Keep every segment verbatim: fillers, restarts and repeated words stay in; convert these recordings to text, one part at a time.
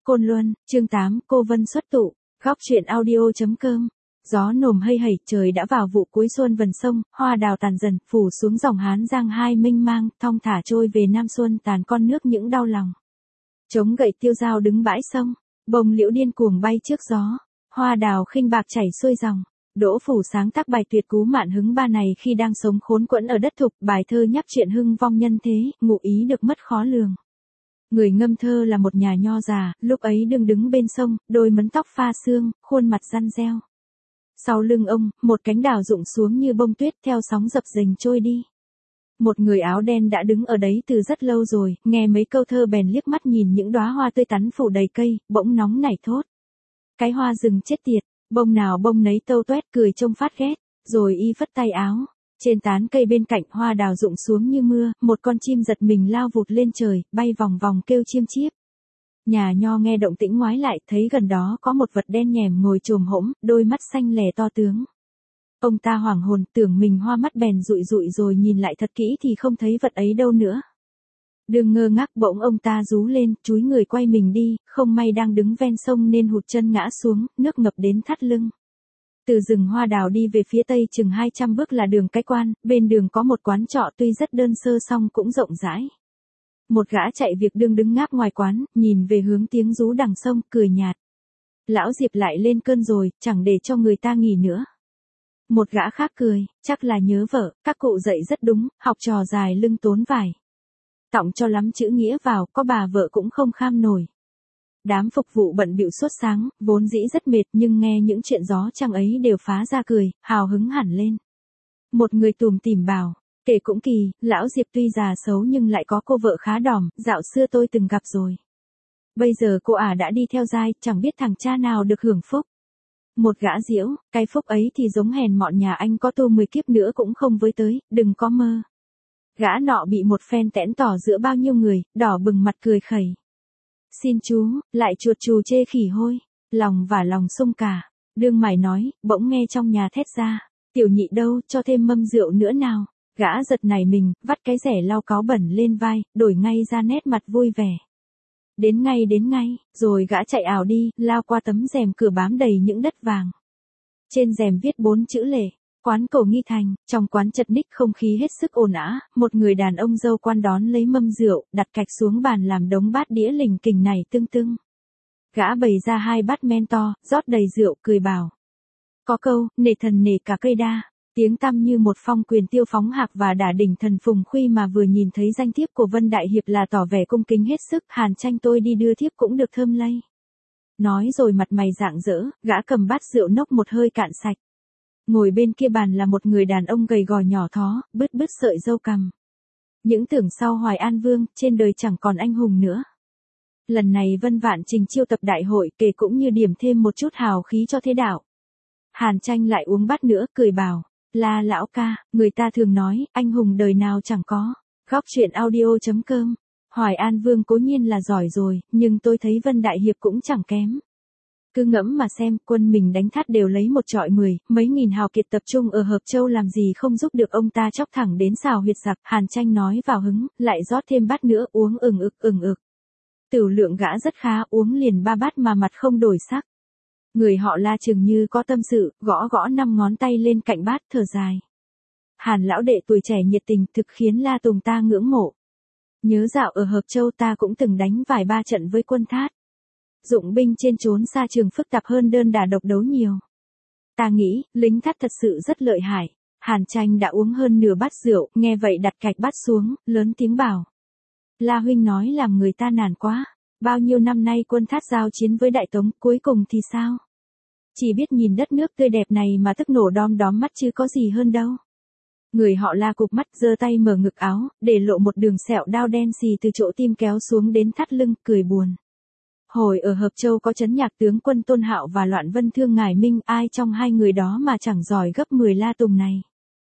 Côn Luân, chương tám, cô Vân xuất tụ, góc truyện audio.com. Gió nồm hây hẩy, trời đã vào vụ cuối xuân vần sông, hoa đào tàn dần, phủ xuống dòng Hán Giang hai mênh mang, thong thả trôi về Nam Xuân tàn con nước những đau lòng. Chống gậy tiêu dao đứng bãi sông, bông liễu điên cuồng bay trước gió, hoa đào khinh bạc chảy xuôi dòng. Đỗ Phủ sáng tác bài tuyệt cú mạn hứng ba này khi đang sống khốn quẫn ở đất thục, bài thơ nhắc chuyện hưng vong nhân thế, ngụ ý được mất khó lường. Người ngâm thơ là một nhà nho già, lúc ấy đương đứng bên sông, đôi mấn tóc pha sương, khuôn mặt răn reo. Sau lưng ông, một cánh đào rụng xuống như bông tuyết theo sóng dập dềnh trôi đi. Một người áo đen đã đứng ở đấy từ rất lâu rồi, nghe mấy câu thơ bèn liếc mắt nhìn những đóa hoa tươi tắn phủ đầy cây, bỗng nóng nảy thốt. Cái hoa rừng chết tiệt, bông nào bông nấy tâu toét cười trông phát ghét, rồi y phất tay áo. Trên tán cây bên cạnh hoa đào rụng xuống như mưa, một con chim giật mình lao vụt lên trời, bay vòng vòng kêu chiêm chiếp. Nhà nho nghe động tĩnh ngoái lại, thấy gần đó có một vật đen nhèm ngồi chồm hỗn, đôi mắt xanh lè to tướng. Ông ta hoảng hồn, tưởng mình hoa mắt bèn dụi dụi rồi nhìn lại thật kỹ thì không thấy vật ấy đâu nữa. Đương ngơ ngác bỗng ông ta rú lên, chúi người quay mình đi, không may đang đứng ven sông nên hụt chân ngã xuống, nước ngập đến thắt lưng. Từ rừng hoa đào đi về phía tây chừng hai trăm bước là đường Cái Quan, bên đường có một quán trọ tuy rất đơn sơ song cũng rộng rãi. Một gã chạy việc đương đứng ngáp ngoài quán, nhìn về hướng tiếng rú đằng sông, cười nhạt. Lão Diệp lại lên cơn rồi, chẳng để cho người ta nghỉ nữa. Một gã khác cười, chắc là nhớ vợ, các cụ dạy rất đúng, học trò dài lưng tốn vải. Tọng cho lắm chữ nghĩa vào, có bà vợ cũng không kham nổi. Đám phục vụ bận bịu suốt sáng, vốn dĩ rất mệt nhưng nghe những chuyện gió trăng ấy đều phá ra cười, hào hứng hẳn lên. Một người tùm tìm bảo, kể cũng kỳ, lão Diệp tuy già xấu nhưng lại có cô vợ khá đỏm, dạo xưa tôi từng gặp rồi. Bây giờ cô ả đã đi theo giai, chẳng biết thằng cha nào được hưởng phúc. Một gã diễu, cái phúc ấy thì giống hèn mọn nhà anh có tu mười kiếp nữa cũng không với tới, đừng có mơ. Gã nọ bị một phen tẽn tỏ giữa bao nhiêu người, đỏ bừng mặt cười khẩy. Xin chú, lại chuột chù chê khỉ hôi, lòng và lòng sung cả. Đương mải nói, bỗng nghe trong nhà thét ra, tiểu nhị đâu, cho thêm mâm rượu nữa nào. Gã giật nảy mình, vắt cái rẻ lau cáo bẩn lên vai, đổi ngay ra nét mặt vui vẻ. Đến ngay đến ngay, rồi gã chạy ảo đi, lao qua tấm rèm cửa bám đầy những đất vàng. Trên rèm viết bốn chữ lệ. Quán Cổ Nghi Thành, trong quán chật ních không khí hết sức ồn ào, một người đàn ông dâu quan đón lấy mâm rượu, đặt cạch xuống bàn làm đống bát đĩa lình kình này tưng tưng. Gã bày ra hai bát men to, rót đầy rượu, cười bảo. Có câu, nể thần nể cả cây đa, tiếng tăm như một phong quyền tiêu phóng hạc và đả đỉnh thần Phùng Khuy mà vừa nhìn thấy danh thiếp của Vân Đại Hiệp là tỏ vẻ cung kính hết sức, Hàn Tranh tôi đi đưa thiếp cũng được thơm lây. Nói rồi mặt mày rạng rỡ, gã cầm bát rượu nốc một hơi cạn sạch. Ngồi bên kia bàn là một người đàn ông gầy gò nhỏ thó, bứt bứt sợi râu cằm. Những tưởng sau Hoài An Vương, trên đời chẳng còn anh hùng nữa. Lần này Vân Vạn Trình chiêu tập đại hội kể cũng như điểm thêm một chút hào khí cho thế đạo. Hàn Tranh lại uống bát nữa, cười bảo, là lão ca, người ta thường nói, anh hùng đời nào chẳng có. Góc truyện audio.com. Hoài An Vương cố nhiên là giỏi rồi, nhưng tôi thấy Vân Đại Hiệp cũng chẳng kém. Cứ ngẫm mà xem, quân mình đánh thắt đều lấy một trọi mười, mấy nghìn hào kiệt tập trung ở Hợp Châu làm gì không giúp được ông ta chóc thẳng đến xào huyệt giặc. Hàn Tranh nói vào hứng, lại rót thêm bát nữa uống ừng ực ừng ực. Tửu lượng gã rất khá, uống liền ba bát mà mặt không đổi sắc. Người họ La chừng như có tâm sự, gõ gõ năm ngón tay lên cạnh bát thở dài. Hàn lão đệ tuổi trẻ nhiệt tình thực khiến La Tùng ta ngưỡng mộ. Nhớ dạo ở Hợp Châu ta cũng từng đánh vài ba trận với quân Thát. Dụng binh trên trốn xa trường phức tạp hơn đơn đả độc đấu nhiều. Ta nghĩ, lính Thát thật sự rất lợi hại. Hàn Tranh đã uống hơn nửa bát rượu, nghe vậy đặt cạch bát xuống, lớn tiếng bảo. La huynh nói làm người ta nản quá. Bao nhiêu năm nay quân Thát giao chiến với Đại Tống, cuối cùng thì sao? Chỉ biết nhìn đất nước tươi đẹp này mà tức nổ đom đóm mắt chứ có gì hơn đâu. Người họ La cụp mắt giơ tay mở ngực áo, để lộ một đường sẹo đao đen xì từ chỗ tim kéo xuống đến thắt lưng, cười buồn. Hồi ở Hợp Châu có trấn nhạc tướng quân Tôn Hạo và Loạn Vân Thương Ngải Minh, ai trong hai người đó mà chẳng giỏi gấp mười La Tùng này.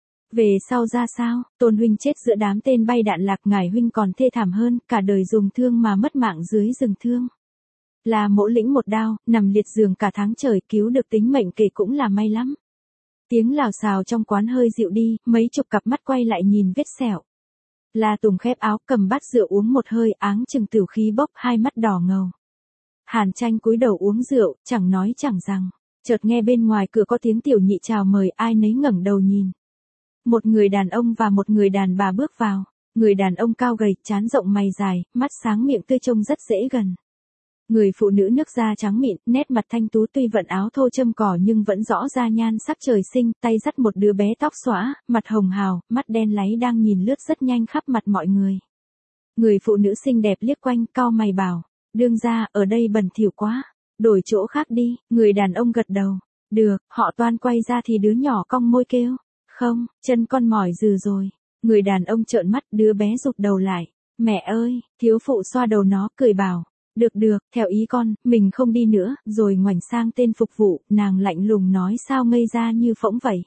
Về sau ra sao, Tôn huynh chết giữa đám tên bay đạn lạc, Ngải huynh còn thê thảm hơn, cả đời dùng thương mà mất mạng dưới rừng thương. Là mỗ lĩnh một đao, nằm liệt giường cả tháng trời, cứu được tính mệnh kể cũng là may lắm. Tiếng lào xào trong quán hơi dịu đi, mấy chục cặp mắt quay lại nhìn vết sẹo. La Tùng khép áo, cầm bát rượu uống một hơi, áng chừng tửu khí bốc, hai mắt đỏ ngầu. Hàn Tranh cúi đầu uống rượu, chẳng nói chẳng rằng. Chợt nghe bên ngoài cửa có tiếng tiểu nhị chào mời, ai nấy ngẩng đầu nhìn. Một người đàn ông và một người đàn bà bước vào. Người đàn ông cao gầy, trán rộng mày dài, mắt sáng miệng tươi trông rất dễ gần. Người phụ nữ nước da trắng mịn, nét mặt thanh tú tuy vận áo thô châm cỏ nhưng vẫn rõ ra nhan sắc trời sinh, tay dắt một đứa bé tóc xõa, mặt hồng hào, mắt đen láy đang nhìn lướt rất nhanh khắp mặt mọi người. Người phụ nữ xinh đẹp liếc quanh, cau mày bảo, đương gia, ở đây bẩn thỉu quá, đổi chỗ khác đi. Người đàn ông gật đầu, được. Họ toan quay ra thì đứa nhỏ cong môi kêu, không, chân con mỏi dừ rồi. Người đàn ông trợn mắt, đứa bé rụt đầu lại, mẹ ơi. Thiếu phụ xoa đầu nó, cười bảo, được được, theo ý con, mình không đi nữa. Rồi ngoảnh sang tên phục vụ, nàng lạnh lùng nói, sao ngây ra như phỗng vậy.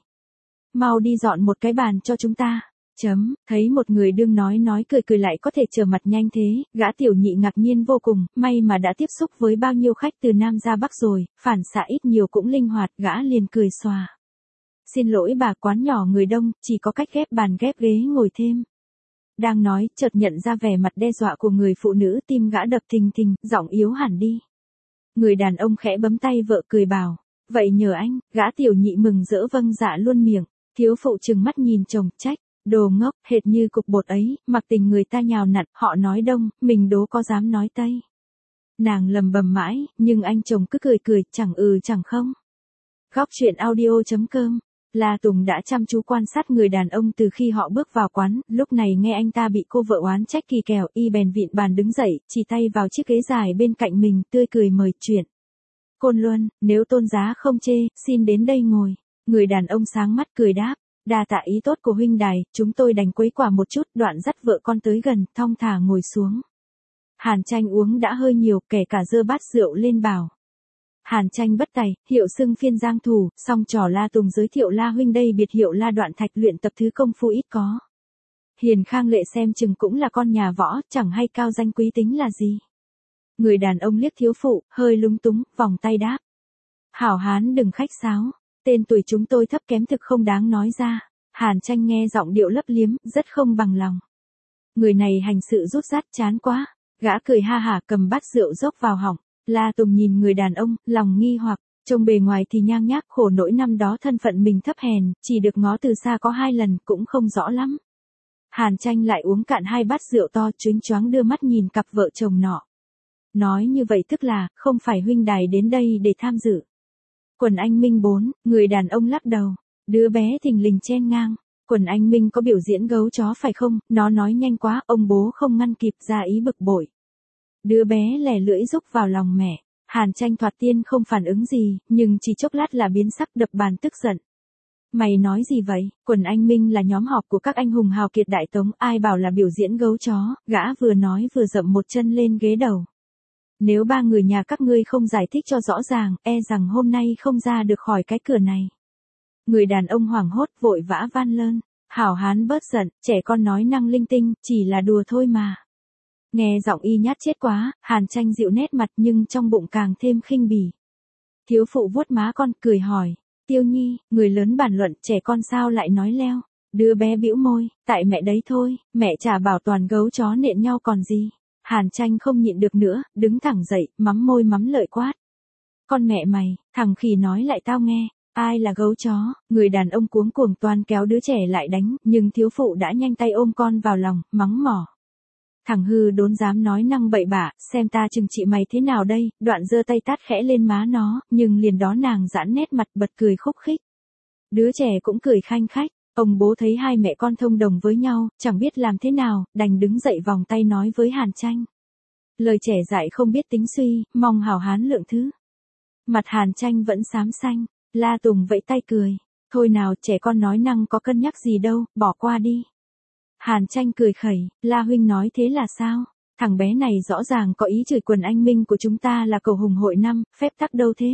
Mau đi dọn một cái bàn cho chúng ta. Chấm, thấy một người đương nói nói cười cười lại có thể trở mặt nhanh thế, gã tiểu nhị ngạc nhiên vô cùng, may mà đã tiếp xúc với bao nhiêu khách từ Nam ra Bắc rồi, phản xạ ít nhiều cũng linh hoạt, gã liền cười xòa. Xin lỗi bà, quán nhỏ người đông, chỉ có cách ghép bàn ghép ghế ngồi thêm. Đang nói, chợt nhận ra vẻ mặt đe dọa của người phụ nữ, tim gã đập thình thình, giọng yếu hẳn đi. Người đàn ông khẽ bấm tay vợ cười bảo, vậy nhờ anh. Gã tiểu nhị mừng rỡ vâng dạ luôn miệng. Thiếu phụ trừng mắt nhìn chồng, trách, đồ ngốc, hệt như cục bột ấy, mặc tình người ta nhào nặn, họ nói đông, mình đố có dám nói tây. Nàng lầm bầm mãi, nhưng anh chồng cứ cười cười, chẳng ừ chẳng không. Góc truyện audio chấm com. La Tùng đã chăm chú quan sát người đàn ông từ khi họ bước vào quán, lúc này nghe anh ta bị cô vợ oán trách kỳ kèo, y bèn vịn bàn đứng dậy, chỉ tay vào chiếc ghế dài bên cạnh mình, tươi cười mời chuyện. Côn Luân, nếu tôn giá không chê, xin đến đây ngồi. Người đàn ông sáng mắt cười đáp, đa tạ ý tốt của huynh đài, chúng tôi đành quấy quả một chút, đoạn dắt vợ con tới gần, thong thả ngồi xuống. Hàn Tranh uống đã hơi nhiều, kể cả dơ bát rượu lên bảo. Hàn Tranh bất tài, hiệu xưng phiên giang thủ, song trò La Tùng giới thiệu La huynh đây biệt hiệu La Đoạn Thạch, luyện tập thứ công phu ít có. Hiền Khang Lệ xem chừng cũng là con nhà võ, chẳng hay cao danh quý tính là gì. Người đàn ông liếc thiếu phụ, hơi lúng túng, vòng tay đáp. Hảo hán đừng khách sáo, tên tuổi chúng tôi thấp kém thực không đáng nói ra. Hàn Tranh nghe giọng điệu lấp liếm, rất không bằng lòng. Người này hành sự rút rát chán quá. Gã cười ha hả cầm bát rượu dốc vào họng. La Tùng nhìn người đàn ông, lòng nghi hoặc, trông bề ngoài thì nhang nhác, khổ nỗi năm đó thân phận mình thấp hèn, chỉ được ngó từ xa có hai lần, cũng không rõ lắm. Hàn Tranh lại uống cạn hai bát rượu to, choáng choáng đưa mắt nhìn cặp vợ chồng nọ. Nói như vậy tức là, không phải huynh đài đến đây để tham dự. Quần anh Minh bốn, người đàn ông lắc đầu, đứa bé thình lình chen ngang. Quần anh Minh có biểu diễn gấu chó phải không, nó nói nhanh quá, ông bố không ngăn kịp, ra ý bực bội. Đứa bé lè lưỡi rúc vào lòng mẹ. Hàn Tranh thoạt tiên không phản ứng gì, nhưng chỉ chốc lát là biến sắc, đập bàn tức giận. Mày nói gì vậy? Quần anh Minh là nhóm họp của các anh hùng hào kiệt Đại Tống, ai bảo là biểu diễn gấu chó. Gã vừa nói vừa dậm một chân lên ghế đầu. Nếu ba người nhà các ngươi không giải thích cho rõ ràng, e rằng hôm nay không ra được khỏi cái cửa này. Người đàn ông hoảng hốt vội vã van lơn. Hảo hán bớt giận, trẻ con nói năng linh tinh, chỉ là đùa thôi mà. Nghe giọng y nhát chết quá, Hàn Tranh dịu nét mặt nhưng trong bụng càng thêm khinh bỉ. Thiếu phụ vuốt má con, cười hỏi, Tiêu Nhi, người lớn bàn luận, trẻ con sao lại nói leo. Đứa bé bĩu môi, tại mẹ đấy thôi, mẹ chả bảo toàn gấu chó nện nhau còn gì. Hàn Tranh không nhịn được nữa, đứng thẳng dậy, mắm môi mắm lợi quát. Con mẹ mày, thằng khỉ nói lại tao nghe, ai là gấu chó. Người đàn ông cuống cuồng toan kéo đứa trẻ lại đánh, nhưng thiếu phụ đã nhanh tay ôm con vào lòng, mắng mỏ. Thằng hư đốn dám nói năng bậy bạ, xem ta chừng trị mày thế nào đây. Đoạn giơ tay tát khẽ lên má nó, nhưng liền đó nàng giãn nét mặt bật cười khúc khích. Đứa trẻ cũng cười khanh khách. Ông bố thấy hai mẹ con thông đồng với nhau, chẳng biết làm thế nào, đành đứng dậy vòng tay nói với Hàn Tranh. Lời trẻ dại không biết tính suy, mong hảo hán lượng thứ. Mặt Hàn Tranh vẫn xám xanh, La Tùng vẫy tay cười. Thôi nào, trẻ con nói năng có cân nhắc gì đâu, bỏ qua đi. Hàn Tranh cười khẩy, La huynh nói thế là sao? Thằng bé này rõ ràng có ý chửi quần anh Minh của chúng ta là cầu hùng hội năm, phép tắc đâu thế?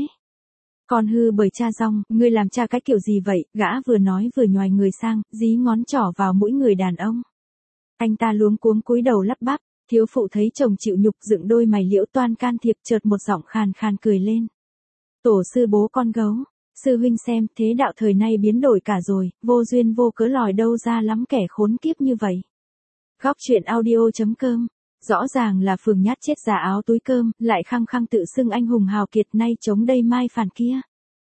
Con hư bởi cha rong, ngươi làm cha cái kiểu gì vậy? Gã vừa nói vừa nhoài người sang, dí ngón trỏ vào mũi người đàn ông. Anh ta luống cuống cúi đầu lắp bắp, thiếu phụ thấy chồng chịu nhục dựng đôi mày liễu toan can thiệp, chợt một giọng khàn khàn cười lên. Tổ sư bố con gấu, sư huynh xem, thế đạo thời nay biến đổi cả rồi, vô duyên vô cớ lòi đâu ra lắm kẻ khốn kiếp như vậy. Góc truyện audio chấm com Rõ ràng là Phường nhát chết giả áo túi cơm, lại khăng khăng tự xưng anh hùng hào kiệt nay chống đây mai phản kia.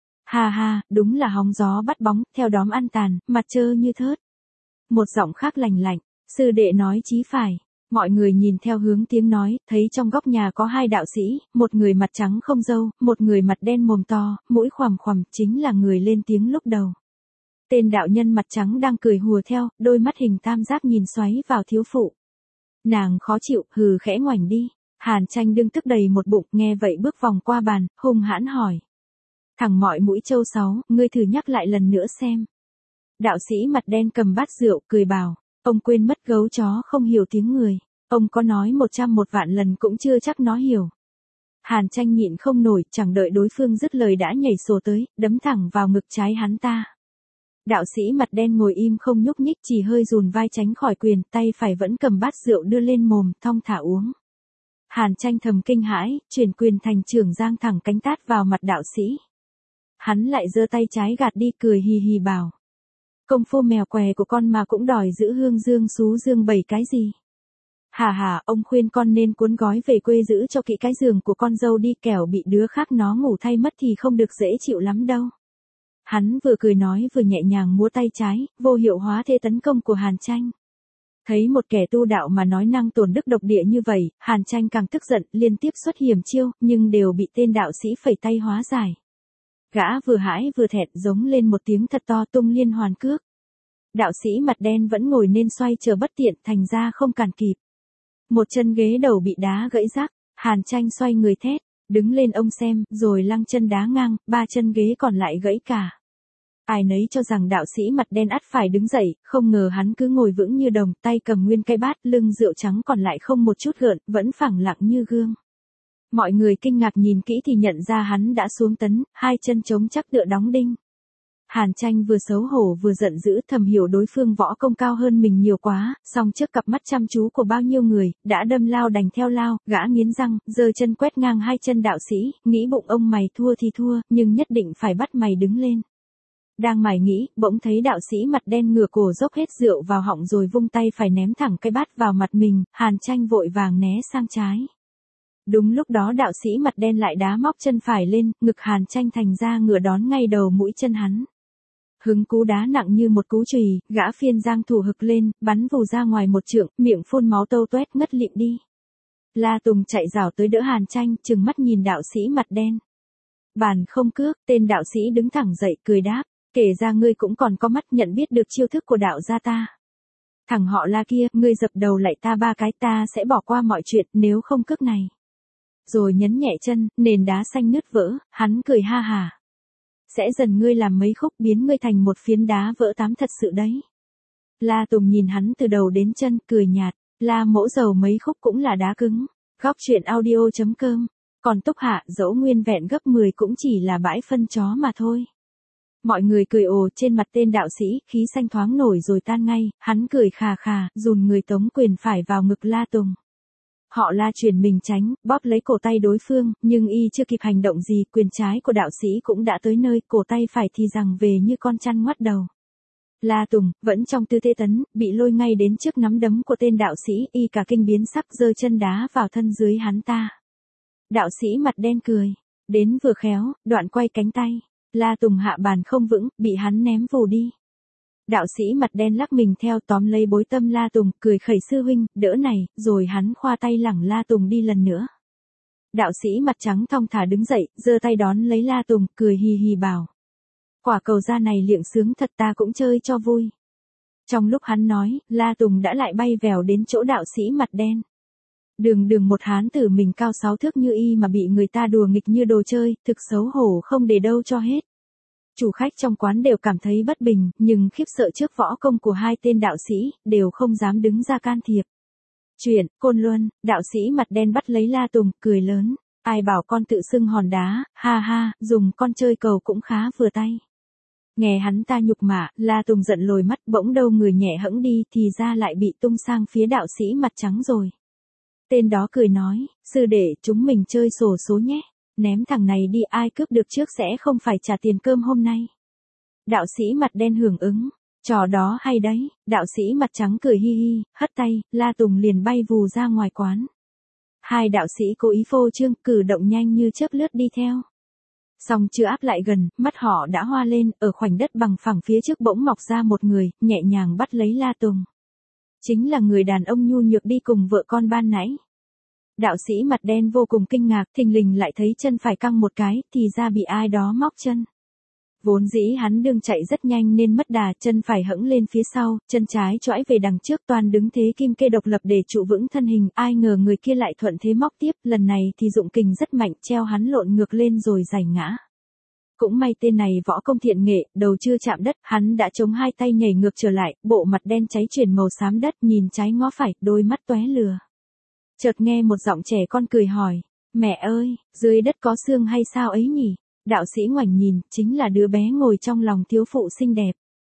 Ha ha, đúng là hóng gió bắt bóng, theo đóm ăn tàn, mặt trơ như thớt. Một giọng khác lành lạnh, sư đệ nói chí phải. Mọi người nhìn theo hướng tiếng nói, thấy trong góc nhà có hai đạo sĩ, một người mặt trắng không râu, một người mặt đen mồm to, mũi khoằm khoằm, chính là người lên tiếng lúc đầu. Tên đạo nhân mặt trắng đang cười hùa theo, đôi mắt hình tam giác nhìn xoáy vào thiếu phụ. Nàng khó chịu, hừ khẽ ngoảnh đi. Hàn Tranh đương tức đầy một bụng, nghe vậy bước vòng qua bàn, hung hãn hỏi. Thằng mọi mũi trâu sáu, ngươi thử nhắc lại lần nữa xem. Đạo sĩ mặt đen cầm bát rượu, cười bảo, ông quên mất gấu chó không hiểu tiếng người. Ông có nói một trăm một vạn lần cũng chưa chắc nó hiểu. Hàn Tranh nhịn không nổi, chẳng đợi đối phương dứt lời đã nhảy sổ tới, đấm thẳng vào ngực trái hắn ta. Đạo sĩ mặt đen ngồi im không nhúc nhích, chỉ hơi rùn vai tránh khỏi quyền, tay phải vẫn cầm bát rượu đưa lên mồm, thong thả uống. Hàn Tranh thầm kinh hãi, chuyển quyền thành trưởng giang thẳng cánh tát vào mặt đạo sĩ. Hắn lại giơ tay trái gạt đi, cười hì hì bảo. Công phu mèo què của con mà cũng đòi giữ hương dương xú dương bảy cái gì. Hà hà, ông khuyên con nên cuốn gói về quê giữ cho kỹ cái giường của con dâu đi, kẻo bị đứa khác nó ngủ thay mất thì không được dễ chịu lắm đâu. Hắn vừa cười nói vừa nhẹ nhàng múa tay trái, vô hiệu hóa thế tấn công của Hàn Tranh. Thấy một kẻ tu đạo mà nói năng tổn đức độc địa như vậy, Hàn Tranh càng tức giận, liên tiếp xuất hiểm chiêu, nhưng đều bị tên đạo sĩ phẩy tay hóa giải. Gã vừa hãi vừa thẹn giống lên một tiếng thật to, tung liên hoàn cước. Đạo sĩ mặt đen vẫn ngồi nên xoay chờ bất tiện, thành ra không cản kịp. Một chân ghế đầu bị đá gãy rác, Hàn Tranh xoay người thét, đứng lên ông xem, rồi lăng chân đá ngang, ba chân ghế còn lại gãy cả. Ai nấy cho rằng đạo sĩ mặt đen ắt phải đứng dậy, không ngờ hắn cứ ngồi vững như đồng, tay cầm nguyên cái bát, lưng rượu trắng còn lại không một chút gợn, vẫn phẳng lặng như gương. Mọi người kinh ngạc nhìn kỹ thì nhận ra hắn đã xuống tấn, hai chân chống chắc tựa đóng đinh. Hàn Tranh vừa xấu hổ vừa giận dữ, thầm hiểu đối phương võ công cao hơn mình nhiều quá, song trước cặp mắt chăm chú của bao nhiêu người, đã đâm lao đành theo lao, gã nghiến răng, giơ chân quét ngang hai chân đạo sĩ, nghĩ bụng ông mày thua thì thua, nhưng nhất định phải bắt mày đứng lên. Đang mải nghĩ, bỗng thấy đạo sĩ mặt đen ngửa cổ dốc hết rượu vào họng rồi vung tay phải ném thẳng cái bát vào mặt mình, Hàn Tranh vội vàng né sang trái. Đúng lúc đó đạo sĩ mặt đen lại đá móc chân phải lên, ngực Hàn Tranh thành ra ngửa đón ngay đầu mũi chân hắn. Hứng cú đá nặng như một cú chùy, gã phiên giang thủ hực lên, bắn vù ra ngoài một trượng, miệng phun máu tâu toét ngất lịm đi. La Tùng chạy rảo tới đỡ Hàn Tranh, trừng mắt nhìn đạo sĩ mặt đen. Bàn không cước, tên đạo sĩ đứng thẳng dậy, cười đáp, kể ra ngươi cũng còn có mắt nhận biết được chiêu thức của đạo gia ta. Thằng họ La kia, ngươi dập đầu lại ta ba cái, ta sẽ bỏ qua mọi chuyện nếu không cước này. Rồi nhấn nhẹ chân, nền đá xanh nứt vỡ, hắn cười ha hà. Sẽ dần ngươi làm mấy khúc, biến ngươi thành một phiến đá vỡ tám thật sự đấy. La Tùng nhìn hắn từ đầu đến chân, cười nhạt, La mỗ dầu mấy khúc cũng là đá cứng. Góc truyện audio chấm com. Còn Túc Hạ dẫu nguyên vẹn gấp mười cũng chỉ là bãi phân chó mà thôi. Mọi người cười ồ, trên mặt tên đạo sĩ, khí xanh thoáng nổi rồi tan ngay, hắn cười khà khà, dùn người tống quyền phải vào ngực La Tùng. Họ La chuyển mình tránh, bóp lấy cổ tay đối phương, nhưng y chưa kịp hành động gì, quyền trái của đạo sĩ cũng đã tới nơi, cổ tay phải thì giằng về như con chăn ngoắt đầu. La Tùng, vẫn trong tư thế tấn, bị lôi ngay đến trước nắm đấm của tên đạo sĩ, y cả kinh biến sắc giơ chân đá vào thân dưới hắn ta. Đạo sĩ mặt đen cười, đến vừa khéo, đoạn quay cánh tay. La Tùng hạ bàn không vững, bị hắn ném vù đi. Đạo sĩ mặt đen lắc mình theo tóm lấy bối tâm La Tùng, cười khẩy sư huynh, đỡ này, rồi hắn khoa tay lẳng La Tùng đi lần nữa. Đạo sĩ mặt trắng thong thả đứng dậy, giơ tay đón lấy La Tùng, cười hì hì bảo. Quả cầu da này liệng sướng thật, ta cũng chơi cho vui. Trong lúc hắn nói, La Tùng đã lại bay vèo đến chỗ đạo sĩ mặt đen. Đường đường một hán tử mình cao sáu thước như y mà bị người ta đùa nghịch như đồ chơi, thực xấu hổ không để đâu cho hết. Chủ khách trong quán đều cảm thấy bất bình, nhưng khiếp sợ trước võ công của hai tên đạo sĩ, đều không dám đứng ra can thiệp. Chuyện, Côn Luân, đạo sĩ mặt đen bắt lấy La Tùng, cười lớn, ai bảo con tự xưng hòn đá, ha ha, dùng con chơi cầu cũng khá vừa tay. Nghe hắn ta nhục mạ, La Tùng giận lồi mắt, bỗng đâu người nhẹ hẫng đi thì ra lại bị tung sang phía đạo sĩ mặt trắng rồi. Tên đó cười nói, sư đệ, chúng mình chơi xổ số nhé, ném thằng này đi, ai cướp được trước sẽ không phải trả tiền cơm hôm nay. Đạo sĩ mặt đen hưởng ứng, Trò đó hay đấy, đạo sĩ mặt trắng cười hi hi, hất tay, La Tùng liền bay vù ra ngoài quán. Hai đạo sĩ cố ý phô trương, cử động nhanh như chớp lướt đi theo. Xong chưa áp lại gần, mắt họ đã hoa lên, ở khoảnh đất bằng phẳng phía trước bỗng mọc ra một người, nhẹ nhàng bắt lấy La Tùng. Chính là người đàn ông nhu nhược đi cùng vợ con ban nãy. Đạo sĩ mặt đen vô cùng kinh ngạc, thình lình lại thấy chân phải căng một cái, thì ra bị ai đó móc chân. Vốn dĩ hắn đương chạy rất nhanh nên mất đà, chân phải hẫng lên phía sau, chân trái choãi về đằng trước, toàn đứng thế kim kê độc lập để trụ vững thân hình, ai ngờ người kia lại thuận thế móc tiếp, lần này thì dụng kình rất mạnh, treo hắn lộn ngược lên rồi giày ngã. Cũng may tên này võ công thiện nghệ, đầu chưa chạm đất, hắn đã chống hai tay nhảy ngược trở lại, bộ mặt đen cháy chuyển màu xám đất, nhìn trái ngó phải, đôi mắt tóe lửa. Chợt nghe một giọng trẻ con cười hỏi, mẹ ơi, dưới đất có xương hay sao ấy nhỉ? Đạo sĩ ngoảnh nhìn, chính là đứa bé ngồi trong lòng thiếu phụ xinh đẹp.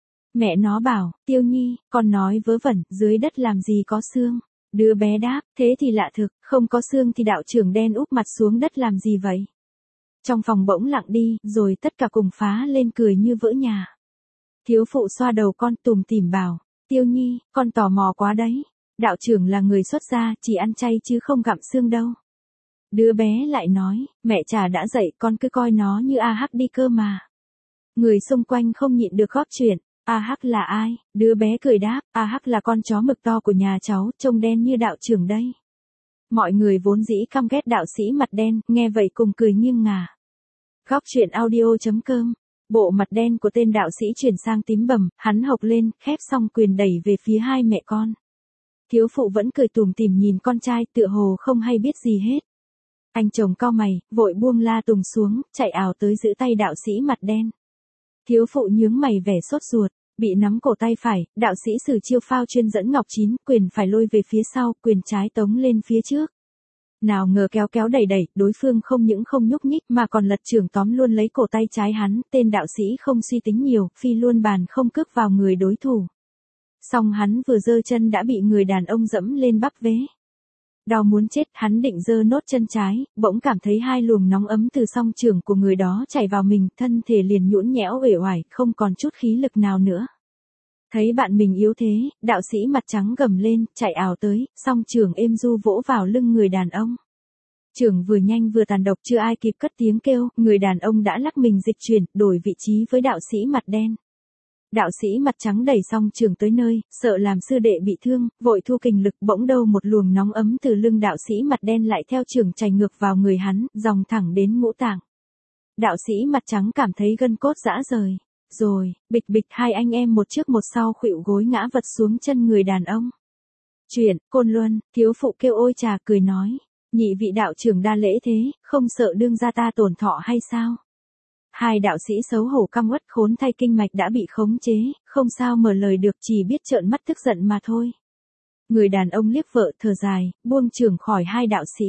Mẹ nó bảo, Tiêu Nhi, con nói vớ vẩn, dưới đất làm gì có xương? Đứa bé đáp, thế thì lạ thực, không có xương thì đạo trưởng đen úp mặt xuống đất làm gì vậy? Trong phòng bỗng lặng đi, rồi tất cả cùng phá lên cười như vỡ nhà. Thiếu phụ xoa đầu con tủm tỉm bảo, Tiêu Nhi, con tò mò quá đấy. Đạo trưởng là người xuất gia, chỉ ăn chay chứ không gặm xương đâu. Đứa bé lại nói, mẹ trà đã dậy, con cứ coi nó như A Hắc đi cơ mà. Người xung quanh không nhịn được góp chuyện, A Hắc là ai? Đứa bé cười đáp, A Hắc là con chó mực to của nhà cháu, trông đen như đạo trưởng đây. Mọi người vốn dĩ căm ghét đạo sĩ mặt đen, nghe vậy cùng cười nghiêng ngả. Góc truyện audio chấm com. Bộ mặt đen của tên đạo sĩ chuyển sang tím bầm, hắn hộc lên, khép xong quyền đẩy về phía hai mẹ con. Thiếu phụ vẫn cười tủm tỉm nhìn con trai, tựa hồ không hay biết gì hết. Anh chồng cau mày, vội buông La Tùng xuống, chạy ảo tới giữ tay đạo sĩ mặt đen. Thiếu phụ nhướng mày vẻ sốt ruột, bị nắm cổ tay phải, đạo sĩ sử chiêu phao chuyên dẫn ngọc chín, quyền phải lôi về phía sau, quyền trái tống lên phía trước. Nào ngờ kéo kéo đẩy đẩy, đối phương không những không nhúc nhích mà còn lật trưởng tóm luôn lấy cổ tay trái hắn, tên đạo sĩ không suy tính nhiều, phi luôn bàn không cước vào người đối thủ. Xong hắn vừa giơ chân đã bị người đàn ông dẫm lên bắp vế. Đau muốn chết, hắn định giơ nốt chân trái, bỗng cảm thấy hai luồng nóng ấm từ song trưởng của người đó chảy vào mình, thân thể liền nhũn nhẽo uể oải, không còn chút khí lực nào nữa. Thấy bạn mình yếu thế, đạo sĩ mặt trắng gầm lên, chạy ảo tới, song trưởng êm du vỗ vào lưng người đàn ông. Trưởng vừa nhanh vừa tàn độc, chưa ai kịp cất tiếng kêu, người đàn ông đã lắc mình dịch chuyển, đổi vị trí với đạo sĩ mặt đen. Đạo sĩ mặt trắng đẩy xong trường tới nơi, sợ làm sư đệ bị thương, vội thu kình lực, bỗng đâu một luồng nóng ấm từ lưng đạo sĩ mặt đen lại theo trường chảy ngược vào người hắn, dòng thẳng đến ngũ tạng. Đạo sĩ mặt trắng cảm thấy gân cốt rã rời. Rồi, bịch bịch hai anh em một trước một sau khuỵu gối ngã vật xuống chân người đàn ông. Chuyện, Côn Luân, thiếu phụ kêu ôi trà cười nói, nhị vị đạo trưởng đa lễ thế, không sợ đương gia ta tổn thọ hay sao? Hai đạo sĩ xấu hổ căm uất khốn thay kinh mạch đã bị khống chế, không sao mở lời được, chỉ biết trợn mắt tức giận mà thôi. Người đàn ông liếc vợ thở dài, buông chưởng khỏi hai đạo sĩ.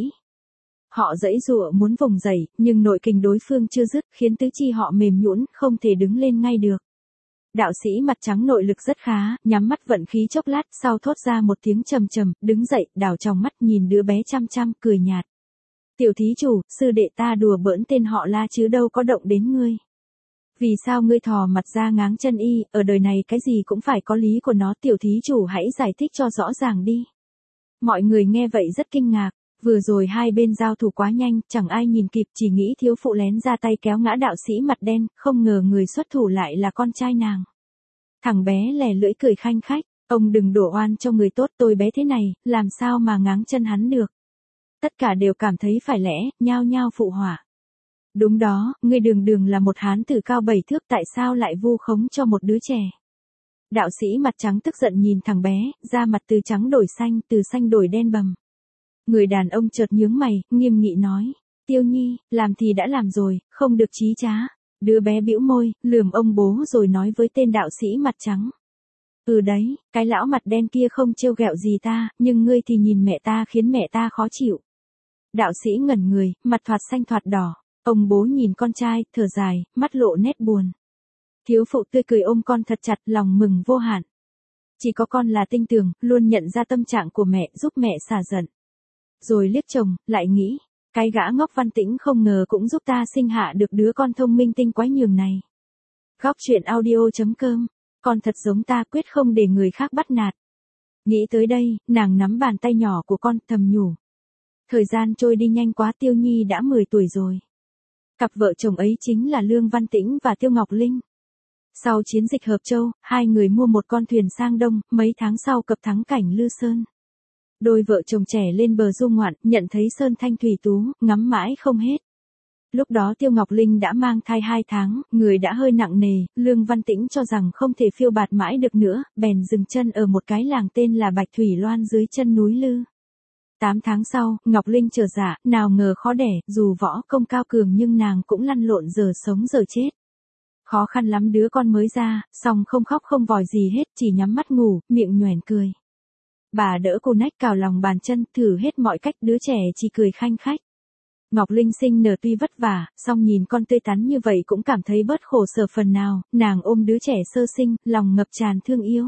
Họ giãy giụa muốn vùng dậy, nhưng nội kình đối phương chưa dứt, khiến tứ chi họ mềm nhũn, không thể đứng lên ngay được. Đạo sĩ mặt trắng nội lực rất khá, nhắm mắt vận khí chốc lát, sau thốt ra một tiếng trầm trầm, đứng dậy, đảo tròng mắt nhìn đứa bé chăm chăm, cười nhạt. Tiểu thí chủ, sư đệ ta đùa bỡn tên họ La chứ đâu có động đến ngươi. Vì sao ngươi thò mặt ra ngáng chân y, ở đời này cái gì cũng phải có lý của nó, tiểu thí chủ hãy giải thích cho rõ ràng đi. Mọi người nghe vậy rất kinh ngạc, vừa rồi hai bên giao thủ quá nhanh, chẳng ai nhìn kịp, chỉ nghĩ thiếu phụ lén ra tay kéo ngã đạo sĩ mặt đen, không ngờ người xuất thủ lại là con trai nàng. Thằng bé lè lưỡi cười khanh khách, ông đừng đổ oan cho người tốt, tôi bé thế này, làm sao mà ngáng chân hắn được. Tất cả đều cảm thấy phải lẽ, nhao nhao phụ họa. Đúng đó, ngươi đường đường là một hán tử cao bảy thước, tại sao lại vu khống cho một đứa trẻ. Đạo sĩ mặt trắng tức giận nhìn thằng bé, da mặt từ trắng đổi xanh, từ xanh đổi đen bầm. Người đàn ông chợt nhướng mày, nghiêm nghị nói, Tiêu Nhi, làm thì đã làm rồi, không được chí trá. Đứa bé bĩu môi, lườm ông bố rồi nói với tên đạo sĩ mặt trắng. Ừ đấy, cái lão mặt đen kia không trêu ghẹo gì ta, nhưng ngươi thì nhìn mẹ ta khiến mẹ ta khó chịu. Đạo sĩ ngẩn người, mặt thoạt xanh thoạt đỏ, ông bố nhìn con trai, thở dài, mắt lộ nét buồn. Thiếu phụ tươi cười ôm con thật chặt, lòng mừng vô hạn. Chỉ có con là tinh tường, luôn nhận ra tâm trạng của mẹ, giúp mẹ xả giận. Rồi liếc chồng, lại nghĩ, cái gã ngốc Văn Tĩnh không ngờ cũng giúp ta sinh hạ được đứa con thông minh tinh quái nhường này. Góc truyện audio chấm com Con thật giống ta, quyết không để người khác bắt nạt. Nghĩ tới đây, nàng nắm bàn tay nhỏ của con, thầm nhủ. Thời gian trôi đi nhanh quá, Tiêu Nhi đã mười tuổi rồi. Cặp vợ chồng ấy chính là Lương Văn Tĩnh và Tiêu Ngọc Linh. Sau chiến dịch Hợp Châu, hai người mua một con thuyền sang Đông, mấy tháng sau cập thắng cảnh Lư Sơn. Đôi vợ chồng trẻ lên bờ du ngoạn, nhận thấy sơn thanh thủy tú, ngắm mãi không hết. Lúc đó Tiêu Ngọc Linh đã mang thai hai tháng, người đã hơi nặng nề, Lương Văn Tĩnh cho rằng không thể phiêu bạt mãi được nữa, bèn dừng chân ở một cái làng tên là Bạch Thủy Loan dưới chân núi Lư. Tám tháng sau, Ngọc Linh trở dạ, nào ngờ khó đẻ, dù võ công cao cường nhưng nàng cũng lăn lộn giờ sống giờ chết. Khó khăn lắm đứa con mới ra, song không khóc không vòi gì hết, chỉ nhắm mắt ngủ, miệng nhoẻn cười. Bà đỡ cô nách cào lòng bàn chân, thử hết mọi cách, đứa trẻ chỉ cười khanh khách. Ngọc Linh sinh nở tuy vất vả, song nhìn con tươi tắn như vậy cũng cảm thấy bớt khổ sở phần nào, nàng ôm đứa trẻ sơ sinh, lòng ngập tràn thương yêu.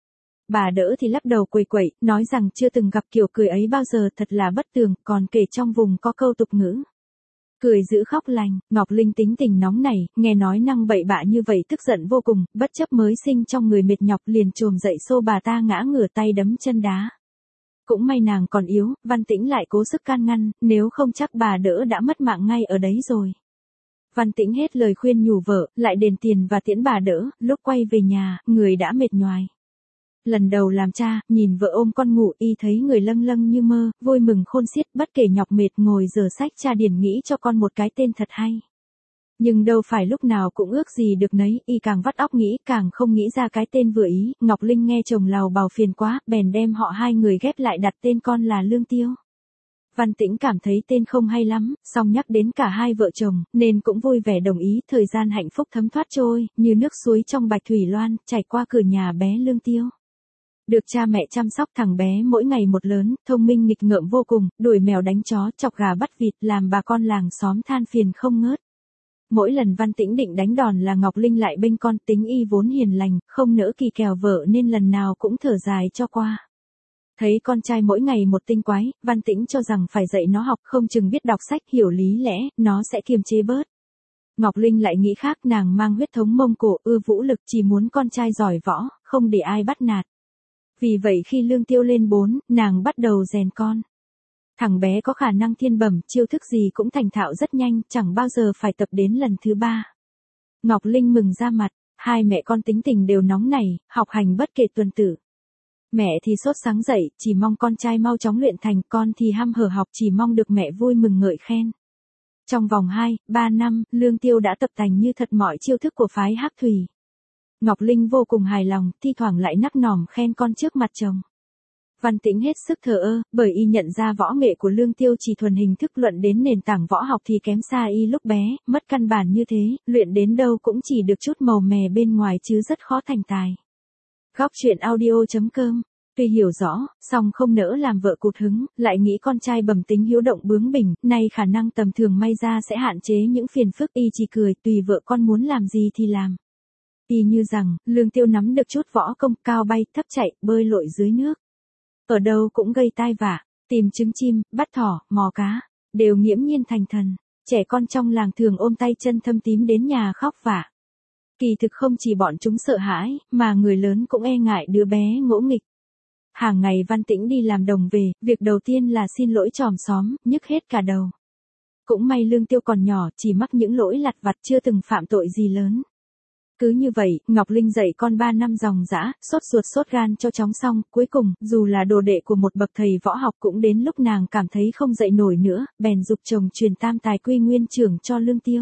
Bà đỡ thì lắc đầu quẩy quẩy, nói rằng chưa từng gặp kiểu cười ấy bao giờ, thật là bất tường, còn kể trong vùng có câu tục ngữ. Cười giữ khóc lành, Ngọc Linh tính tình nóng nảy, nghe nói năng bậy bạ như vậy tức giận vô cùng, bất chấp mới sinh trong người mệt nhọc liền chồm dậy xô bà ta ngã ngửa tay đấm chân đá. Cũng may nàng còn yếu, Văn Tĩnh lại cố sức can ngăn, nếu không chắc bà đỡ đã mất mạng ngay ở đấy rồi. Văn Tĩnh hết lời khuyên nhủ vợ, lại đền tiền và tiễn bà đỡ, lúc quay về nhà, người đã mệt nhoài. Lần đầu làm cha, nhìn vợ ôm con ngủ y thấy người lâng lâng như mơ, vui mừng khôn xiết, bất kể nhọc mệt ngồi dở sách tra điển nghĩ cho con một cái tên thật hay. Nhưng đâu phải lúc nào cũng ước gì được nấy, y càng vắt óc nghĩ, càng không nghĩ ra cái tên vừa ý. Ngọc Linh nghe chồng lào bào phiền quá, bèn đem họ hai người ghép lại đặt tên con là Lương Tiêu. Văn Tĩnh cảm thấy tên không hay lắm, song nhắc đến cả hai vợ chồng, nên cũng vui vẻ đồng ý. Thời gian hạnh phúc thấm thoát trôi, như nước suối trong Bạch Thủy Loan, chảy qua cửa nhà bé Lương Tiêu. Được cha mẹ chăm sóc, thằng bé mỗi ngày một lớn, thông minh nghịch ngợm vô cùng, đuổi mèo đánh chó, chọc gà bắt vịt, làm bà con làng xóm than phiền không ngớt. Mỗi lần Văn Tĩnh định đánh đòn là Ngọc Linh lại bênh con, tính y vốn hiền lành, không nỡ kỳ kèo vợ nên lần nào cũng thở dài cho qua. Thấy con trai mỗi ngày một tinh quái, Văn Tĩnh cho rằng phải dạy nó học, không chừng biết đọc sách hiểu lý lẽ, nó sẽ kiềm chế bớt. Ngọc Linh lại nghĩ khác, nàng mang huyết thống Mông Cổ, ưa vũ lực, chỉ muốn con trai giỏi võ, không để ai bắt nạt. Vì vậy khi Lương Tiêu lên bốn, nàng bắt đầu rèn con. Thằng bé có khả năng thiên bẩm, chiêu thức gì cũng thành thạo rất nhanh, chẳng bao giờ phải tập đến lần thứ ba. Ngọc Linh mừng ra mặt, hai mẹ con tính tình đều nóng nảy, học hành bất kể tuần tự. Mẹ thì sốt sáng dậy, chỉ mong con trai mau chóng luyện thành, con thì hăm hở học, chỉ mong được mẹ vui mừng ngợi khen. Trong vòng hai, ba năm, Lương Tiêu đã tập tành như thật mọi chiêu thức của phái Hắc Thủy. Ngọc Linh vô cùng hài lòng, thi thoảng lại nắc nỏm khen con trước mặt chồng. Văn Tĩnh hết sức thờ ơ, bởi y nhận ra võ nghệ của Lương Tiêu chỉ thuần hình thức, luận đến nền tảng võ học thì kém xa y lúc bé, mất căn bản như thế, luyện đến đâu cũng chỉ được chút màu mè bên ngoài chứ rất khó thành tài. Góc truyện audio chấm com. Tuy hiểu rõ, song không nỡ làm vợ cụt hứng, lại nghĩ con trai bẩm tính hiếu động bướng bỉnh, nay khả năng tầm thường may ra sẽ hạn chế những phiền phức, y chỉ cười, tùy vợ con muốn làm gì thì làm. Y như rằng, Lương Tiêu nắm được chút võ công, cao bay, thấp chạy, bơi lội dưới nước. Ở đâu cũng gây tai vạ, tìm trứng chim, bắt thỏ, mò cá, đều nghiễm nhiên thành thần. Trẻ con trong làng thường ôm tay chân thâm tím đến nhà khóc vạ. Kỳ thực không chỉ bọn chúng sợ hãi, mà người lớn cũng e ngại đứa bé ngỗ nghịch. Hàng ngày Văn Tĩnh đi làm đồng về, việc đầu tiên là xin lỗi chòm xóm, nhức hết cả đầu. Cũng may Lương Tiêu còn nhỏ, chỉ mắc những lỗi lặt vặt, chưa từng phạm tội gì lớn. Cứ như vậy, Ngọc Linh dạy con ba năm dòng dã, sốt ruột sốt gan cho chóng xong, cuối cùng, dù là đồ đệ của một bậc thầy võ học cũng đến lúc nàng cảm thấy không dạy nổi nữa, bèn giục chồng truyền tam tài quy nguyên trưởng cho Lương Tiêu.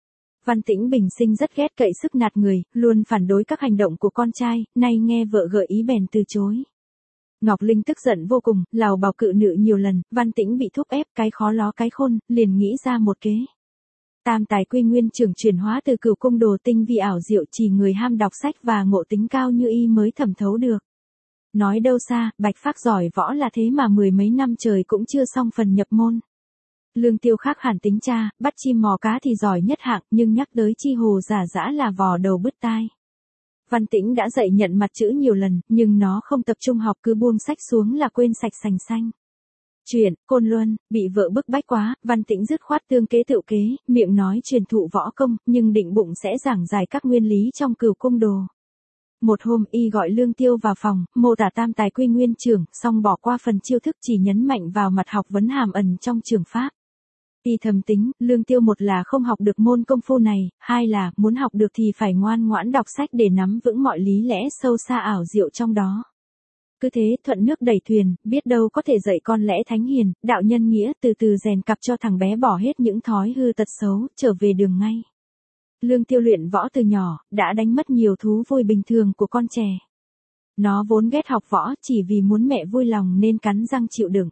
Văn Tĩnh bình sinh rất ghét cậy sức nạt người, luôn phản đối các hành động của con trai, nay nghe vợ gợi ý bèn từ chối. Ngọc Linh tức giận vô cùng, lào bào cự nữ nhiều lần, Văn Tĩnh bị thúc ép, cái khó ló cái khôn, liền nghĩ ra một kế. Tam tài quy nguyên trưởng chuyển hóa từ Cửu Cung Đồ tinh vi ảo diệu, chỉ người ham đọc sách và ngộ tính cao như y mới thẩm thấu được. Nói đâu xa, Bạch Phác giỏi võ là thế mà mười mấy năm trời cũng chưa xong phần nhập môn. Lương Tiêu khác hẳn tính cha, bắt chim mò cá thì giỏi nhất hạng, nhưng nhắc tới chi hồ giả dã là vò đầu bứt tai. Văn Tĩnh đã dạy nhận mặt chữ nhiều lần, nhưng nó không tập trung học, cứ buông sách xuống là quên sạch sành xanh. Chuyện, Côn Luân, bị vợ bức bách quá, Văn Tĩnh dứt khoát tương kế tự kế, miệng nói truyền thụ võ công, nhưng định bụng sẽ giảng giải các nguyên lý trong Cửu Cung Đồ. Một hôm y gọi Lương Tiêu vào phòng, mô tả tam tài quy nguyên trưởng, xong bỏ qua phần chiêu thức chỉ nhấn mạnh vào mặt học vấn hàm ẩn trong trường pháp. Y thầm tính, Lương Tiêu một là không học được môn công phu này, hai là muốn học được thì phải ngoan ngoãn đọc sách để nắm vững mọi lý lẽ sâu xa ảo diệu trong đó. Cứ thế thuận nước đẩy thuyền, biết đâu có thể dạy con lẽ thánh hiền, đạo nhân nghĩa, từ từ rèn cặp cho thằng bé bỏ hết những thói hư tật xấu, trở về đường ngay. Lương Tiêu luyện võ từ nhỏ, đã đánh mất nhiều thú vui bình thường của con trẻ. Nó vốn ghét học võ, chỉ vì muốn mẹ vui lòng nên cắn răng chịu đựng.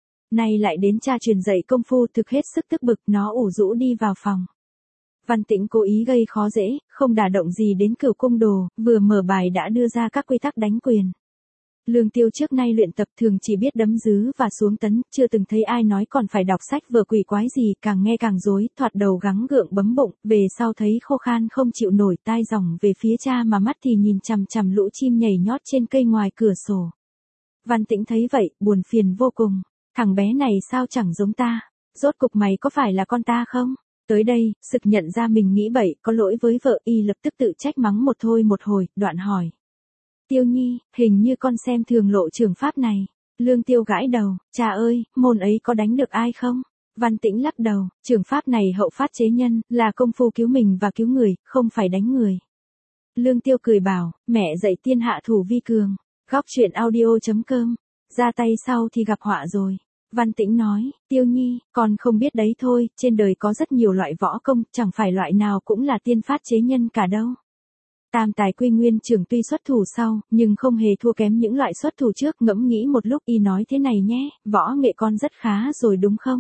Nay lại đến cha truyền dạy công phu, thực hết sức tức bực, nó ủ rũ đi vào phòng. Văn Tĩnh cố ý gây khó dễ, không đả động gì đến Cửu Cung Đồ, vừa mở bài đã đưa ra các quy tắc đánh quyền. Lương Tiêu trước nay luyện tập thường chỉ biết đấm dứ và xuống tấn, chưa từng thấy ai nói còn phải đọc sách vở quỷ quái gì, càng nghe càng rối, thoạt đầu gắng gượng bấm bụng, về sau thấy khô khan không chịu nổi, tai dòng về phía cha mà mắt thì nhìn chằm chằm lũ chim nhảy nhót trên cây ngoài cửa sổ. Văn Tĩnh thấy vậy, buồn phiền vô cùng, thằng bé này sao chẳng giống ta, rốt cục mày có phải là con ta không? Tới đây, sực nhận ra mình nghĩ bậy, có lỗi với vợ, y lập tức tự trách mắng một thôi một hồi, đoạn hỏi. Tiêu Nhi, hình như con xem thường lộ trường pháp này. Lương Tiêu gãi đầu, cha ơi, môn ấy có đánh được ai không? Văn Tĩnh lắc đầu, trường pháp này hậu phát chế nhân, là công phu cứu mình và cứu người, không phải đánh người. Lương Tiêu cười bảo, mẹ dạy tiên hạ thủ vi cường. Góc truyện audio chấm com, ra tay sau thì gặp họa rồi. Văn Tĩnh nói, Tiêu Nhi, con không biết đấy thôi, trên đời có rất nhiều loại võ công, chẳng phải loại nào cũng là tiên phát chế nhân cả đâu. Tam tài quy nguyên trưởng tuy xuất thủ sau, nhưng không hề thua kém những loại xuất thủ trước. Ngẫm nghĩ một lúc y nói thế này nhé, võ nghệ con rất khá rồi đúng không?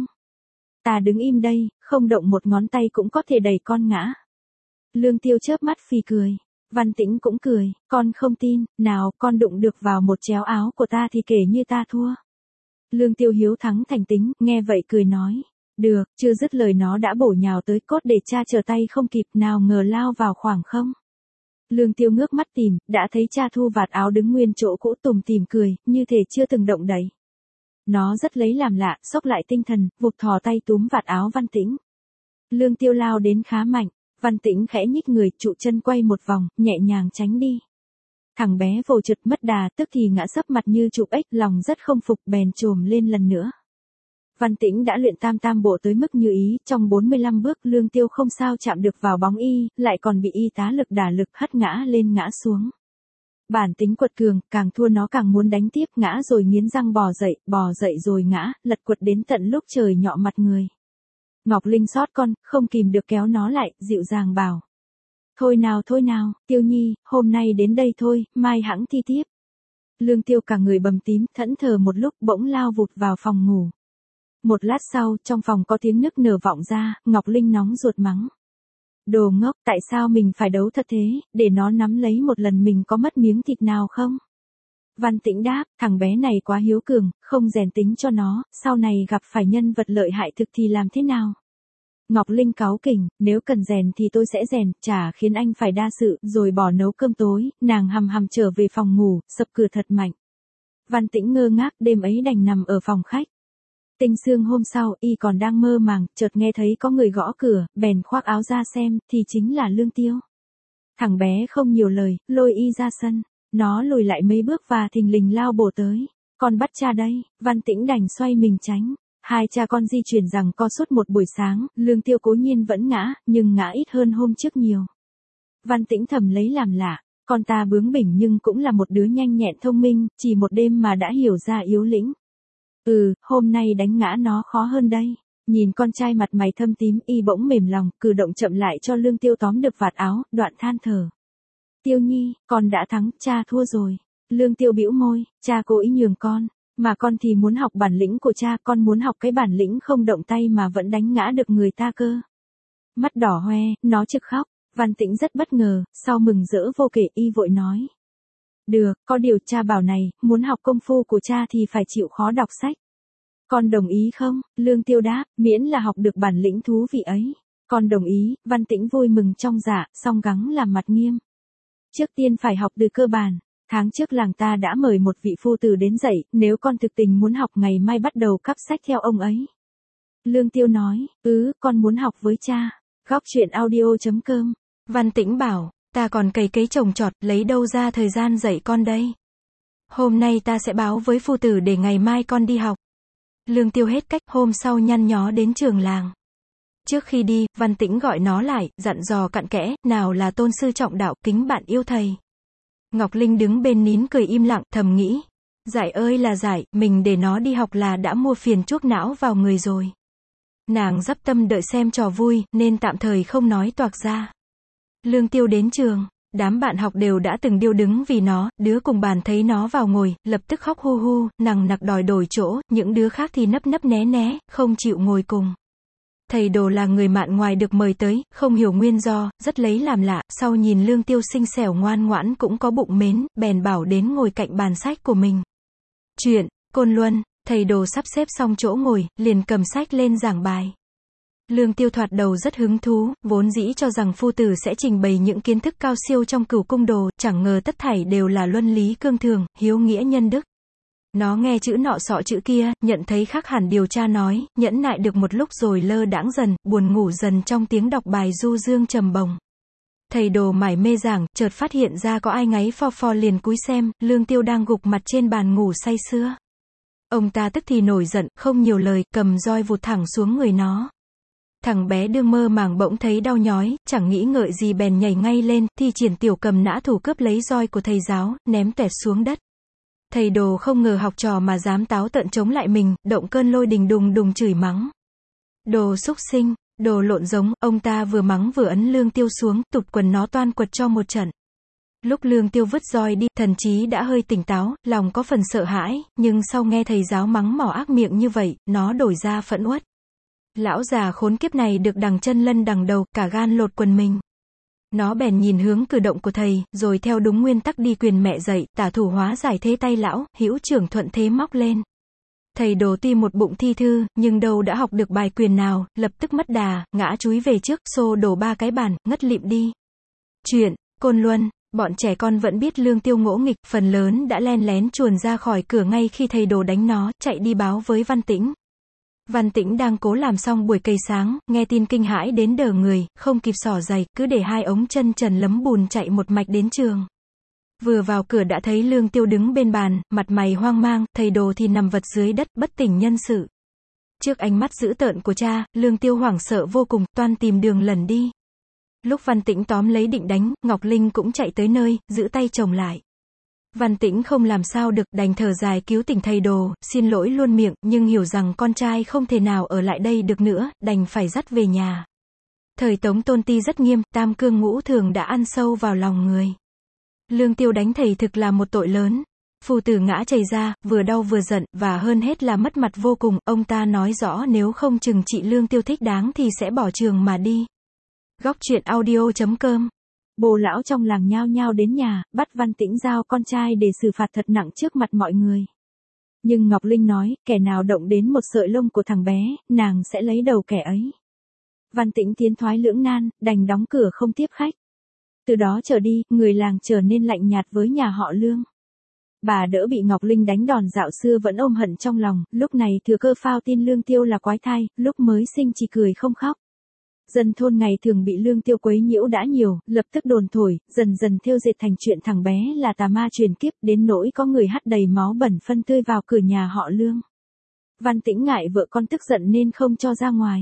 Ta đứng im đây, không động một ngón tay cũng có thể đẩy con ngã. Lương Tiêu chớp mắt phì cười. Văn Tĩnh cũng cười, con không tin, nào con đụng được vào một chéo áo của ta thì kể như ta thua. Lương Tiêu hiếu thắng thành tính, nghe vậy cười nói. Được, chưa dứt lời nó đã bổ nhào tới cốt để cha trở tay không kịp, nào ngờ lao vào khoảng không. Lương Tiêu ngước mắt tìm, đã thấy cha thu vạt áo đứng nguyên chỗ cũ tủm tỉm cười, như thể chưa từng động đậy. Nó rất lấy làm lạ, xốc lại tinh thần, vụt thò tay túm vạt áo Văn Tĩnh. Lương Tiêu lao đến khá mạnh, Văn Tĩnh khẽ nhích người, trụ chân quay một vòng, nhẹ nhàng tránh đi. Thằng bé vồ trượt mất đà, tức thì ngã sấp mặt như chụp ếch, lòng rất không phục, bèn trồm lên lần nữa. Văn Tĩnh đã luyện tam tam bộ tới mức như ý, trong bốn mươi lăm bước Lương Tiêu không sao chạm được vào bóng y, lại còn bị y tá lực đả lực hất ngã lên ngã xuống. Bản tính quật cường, càng thua nó càng muốn đánh tiếp, ngã rồi nghiến răng bò dậy, bò dậy rồi ngã, lật quật đến tận lúc trời nhọ mặt người. Ngọc Linh xót con, không kìm được kéo nó lại, dịu dàng bảo. Thôi nào thôi nào, Tiêu Nhi, hôm nay đến đây thôi, mai hẵng thi tiếp. Lương Tiêu cả người bầm tím, thẫn thờ một lúc bỗng lao vụt vào phòng ngủ. Một lát sau, trong phòng có tiếng nức nở vọng ra, Ngọc Linh nóng ruột mắng. Đồ ngốc, tại sao mình phải đấu thật thế, để nó nắm lấy một lần mình có mất miếng thịt nào không? Văn Tĩnh đáp, thằng bé này quá hiếu cường, không rèn tính cho nó, sau này gặp phải nhân vật lợi hại thực thì làm thế nào? Ngọc Linh cáu kỉnh, nếu cần rèn thì tôi sẽ rèn, chả khiến anh phải đa sự, rồi bỏ nấu cơm tối, nàng hầm hầm trở về phòng ngủ, sập cửa thật mạnh. Văn Tĩnh ngơ ngác, đêm ấy đành nằm ở phòng khách. Tinh sương hôm sau, y còn đang mơ màng, chợt nghe thấy có người gõ cửa, bèn khoác áo ra xem, thì chính là Lương Tiêu. Thằng bé không nhiều lời, lôi y ra sân, nó lùi lại mấy bước và thình lình lao bổ tới. Con bắt cha đây, Văn Tĩnh đành xoay mình tránh. Hai cha con di chuyển rằng co suốt một buổi sáng, Lương Tiêu cố nhiên vẫn ngã, nhưng ngã ít hơn hôm trước nhiều. Văn Tĩnh thầm lấy làm lạ, con ta bướng bỉnh nhưng cũng là một đứa nhanh nhẹn thông minh, chỉ một đêm mà đã hiểu ra yếu lĩnh. Ừ, hôm nay đánh ngã nó khó hơn đây. Nhìn con trai mặt mày thâm tím, y bỗng mềm lòng, cử động chậm lại cho Lương Tiêu tóm được vạt áo, đoạn than thở. Tiêu Nhi, con đã thắng, cha thua rồi. Lương Tiêu bĩu môi, cha cố ý nhường con, mà con thì muốn học bản lĩnh của cha, con muốn học cái bản lĩnh không động tay mà vẫn đánh ngã được người ta cơ. Mắt đỏ hoe, nó trực khóc, Văn Tĩnh rất bất ngờ, sau mừng rỡ vô kể y vội nói. Được, có điều cha bảo này, muốn học công phu của cha thì phải chịu khó đọc sách. Con đồng ý không? Lương Tiêu đáp, miễn là học được bản lĩnh thú vị ấy. Con đồng ý, Văn Tĩnh vui mừng trong dạ, song gắng làm mặt nghiêm. Trước tiên phải học từ cơ bản. Tháng trước làng ta đã mời một vị phu tử đến dạy, nếu con thực tình muốn học ngày mai bắt đầu cắp sách theo ông ấy. Lương Tiêu nói, ừ, con muốn học với cha. Góc truyện audio chấm com. Văn Tĩnh bảo, Ta còn cày cấy trồng trọt, lấy đâu ra thời gian dạy con đây. Hôm nay ta sẽ báo với phu tử để ngày mai con đi học. Lương Tiêu hết cách, hôm sau nhăn nhó đến trường làng. Trước khi đi, Văn Tĩnh gọi nó lại, dặn dò cặn kẽ, nào là tôn sư trọng đạo, kính bạn yêu thầy. Ngọc Linh đứng bên nín cười im lặng, thầm nghĩ. Giải ơi là giải, mình để nó đi học là đã mua phiền chuốc não vào người rồi. Nàng dắp tâm đợi xem trò vui, nên tạm thời không nói toạc ra. Lương Tiêu đến trường, đám bạn học đều đã từng điêu đứng vì nó, đứa cùng bàn thấy nó vào ngồi, lập tức khóc hu hu, nằng nặc đòi đổi chỗ, những đứa khác thì nấp nấp né né, không chịu ngồi cùng. Thầy Đồ là người mạn ngoài được mời tới, không hiểu nguyên do, rất lấy làm lạ, sau nhìn Lương Tiêu xinh xẻo ngoan ngoãn cũng có bụng mến, bèn bảo đến ngồi cạnh bàn sách của mình. Chuyện, Côn Luân, thầy Đồ sắp xếp xong chỗ ngồi, liền cầm sách lên giảng bài. Lương Tiêu thoạt đầu rất hứng thú, vốn dĩ cho rằng phu tử sẽ trình bày những kiến thức cao siêu trong Cửu Cung Đồ, chẳng ngờ tất thảy đều là luân lý cương thường, hiếu nghĩa nhân đức. Nó nghe chữ nọ sọ chữ kia, nhận thấy khác hẳn điều cha nói, nhẫn nại được một lúc rồi lơ đãng dần, buồn ngủ dần trong tiếng đọc bài du dương trầm bồng. Thầy Đồ mải mê giảng, chợt phát hiện ra có ai ngáy pho pho liền cúi xem, Lương Tiêu đang gục mặt trên bàn ngủ say sưa. Ông ta tức thì nổi giận, không nhiều lời, cầm roi vụt thẳng xuống người nó. Thằng bé đương mơ màng bỗng thấy đau nhói, chẳng nghĩ ngợi gì bèn nhảy ngay lên, thi triển tiểu cầm nã thủ cướp lấy roi của thầy giáo, ném tuẹt xuống đất. Thầy Đồ không ngờ học trò mà dám táo tợn chống lại mình, động cơn lôi đình đùng đùng chửi mắng. Đồ xúc sinh, đồ lộn giống, ông ta vừa mắng vừa ấn Lương Tiêu xuống, tụt quần nó toan quật cho một trận. Lúc Lương Tiêu vứt roi đi, thần trí đã hơi tỉnh táo, lòng có phần sợ hãi, nhưng sau nghe thầy giáo mắng mỏ ác miệng như vậy, nó đổi ra phẫn uất. Lão già khốn kiếp này được đằng chân lân đằng đầu, cả gan lột quần mình. Nó bèn nhìn hướng cử động của thầy, rồi theo đúng nguyên tắc đi quyền mẹ dạy, tả thủ hóa giải thế tay lão, hữu trưởng thuận thế móc lên. Thầy Đồ tuy một bụng thi thư, nhưng đâu đã học được bài quyền nào, lập tức mất đà, ngã chúi về trước, xô đổ ba cái bàn, ngất lịm đi. Chuyện, Côn Luân, bọn trẻ con vẫn biết Lương Tiêu ngỗ nghịch, phần lớn đã len lén chuồn ra khỏi cửa ngay khi thầy Đồ đánh nó, chạy đi báo với Văn Tĩnh. Văn Tĩnh đang cố làm xong buổi cày sáng, nghe tin kinh hãi đến đờ người, không kịp xỏ giày, cứ để hai ống chân trần lấm bùn chạy một mạch đến trường. Vừa vào cửa đã thấy Lương Tiêu đứng bên bàn, mặt mày hoang mang, thầy Đồ thì nằm vật dưới đất, bất tỉnh nhân sự. Trước ánh mắt dữ tợn của cha, Lương Tiêu hoảng sợ vô cùng, toan tìm đường lẩn đi. Lúc Văn Tĩnh tóm lấy định đánh, Ngọc Linh cũng chạy tới nơi, giữ tay chồng lại. Văn Tĩnh không làm sao được, đành thở dài cứu tỉnh thầy Đồ, xin lỗi luôn miệng, nhưng hiểu rằng con trai không thể nào ở lại đây được nữa, đành phải dắt về nhà. Thời Tống Tôn Ti rất nghiêm, tam cương ngũ thường đã ăn sâu vào lòng người. Lương Tiêu đánh thầy thực là một tội lớn. Phù tử ngã chày ra, vừa đau vừa giận, và hơn hết là mất mặt vô cùng, ông ta nói rõ nếu không trừng trị Lương Tiêu thích đáng thì sẽ bỏ trường mà đi. Góc truyện audio chấm com. Bồ lão trong làng nhao nhao đến nhà, bắt Văn Tĩnh giao con trai để xử phạt thật nặng trước mặt mọi người. Nhưng Ngọc Linh nói, kẻ nào động đến một sợi lông của thằng bé, nàng sẽ lấy đầu kẻ ấy. Văn Tĩnh tiến thoái lưỡng nan, đành đóng cửa không tiếp khách. Từ đó trở đi, người làng trở nên lạnh nhạt với nhà họ Lương. Bà đỡ bị Ngọc Linh đánh đòn dạo xưa vẫn ôm hận trong lòng, lúc này thừa cơ phao tin Lương Tiêu là quái thai, lúc mới sinh chỉ cười không khóc. Dân thôn ngày thường bị Lương Tiêu quấy nhiễu đã nhiều, lập tức đồn thổi, dần dần thêu dệt thành chuyện thằng bé là tà ma truyền kiếp, đến nỗi có người hắt đầy máu bẩn phân tươi vào cửa nhà họ Lương. Văn Tĩnh ngại vợ con tức giận nên không cho ra ngoài.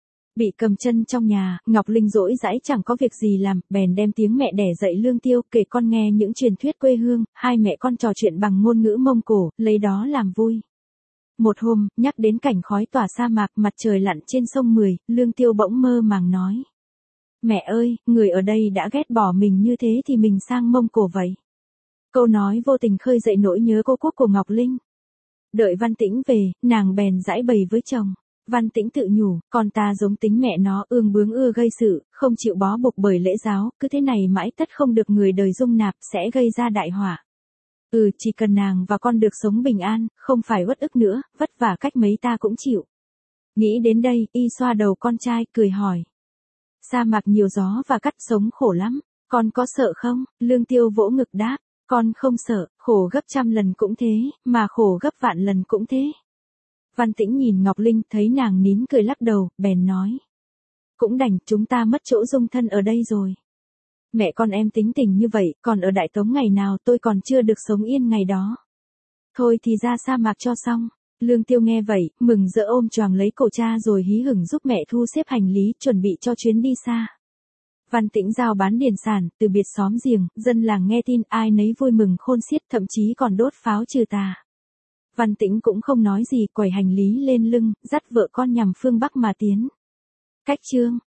Bị cầm chân trong nhà, Ngọc Linh dỗi dãi chẳng có việc gì làm, bèn đem tiếng mẹ đẻ dạy Lương Tiêu, kể con nghe những truyền thuyết quê hương, hai mẹ con trò chuyện bằng ngôn ngữ Mông Cổ, lấy đó làm vui. Một hôm, nhắc đến cảnh khói tỏa sa mạc, mặt trời lặn trên sông Mười, Lương Tiêu bỗng mơ màng nói. Mẹ ơi, người ở đây đã ghét bỏ mình như thế thì mình sang Mông Cổ vậy. Câu nói vô tình khơi dậy nỗi nhớ cô quốc của Ngọc Linh. Đợi Văn Tĩnh về, nàng bèn giãi bày với chồng. Văn Tĩnh tự nhủ, con ta giống tính mẹ nó, ương bướng ưa gây sự, không chịu bó buộc bởi lễ giáo, cứ thế này mãi tất không được người đời dung nạp, sẽ gây ra đại họa. Ừ, chỉ cần nàng và con được sống bình an, không phải uất ức nữa, vất vả cách mấy ta cũng chịu. Nghĩ đến đây, y xoa đầu con trai, cười hỏi. Sa mạc nhiều gió và cắt sống khổ lắm, con có sợ không? Lương Tiêu vỗ ngực đáp, con không sợ, khổ gấp trăm lần cũng thế, mà khổ gấp vạn lần cũng thế. Văn Tĩnh nhìn Ngọc Linh, thấy nàng nín cười lắc đầu, bèn nói. Cũng đành, chúng ta mất chỗ dung thân ở đây rồi. Mẹ con em tính tình như vậy, còn ở Đại Tống ngày nào tôi còn chưa được sống yên ngày đó. Thôi thì ra sa mạc cho xong. Lương Tiêu nghe vậy, mừng rỡ ôm choàng lấy cổ cha rồi hí hửng giúp mẹ thu xếp hành lý, chuẩn bị cho chuyến đi xa. Văn Tĩnh giao bán điền sản, từ biệt xóm giềng, dân làng nghe tin ai nấy vui mừng khôn xiết, thậm chí còn đốt pháo trừ tà. Văn Tĩnh cũng không nói gì, quẩy hành lý lên lưng, dắt vợ con nhằm phương Bắc mà tiến. Cách chương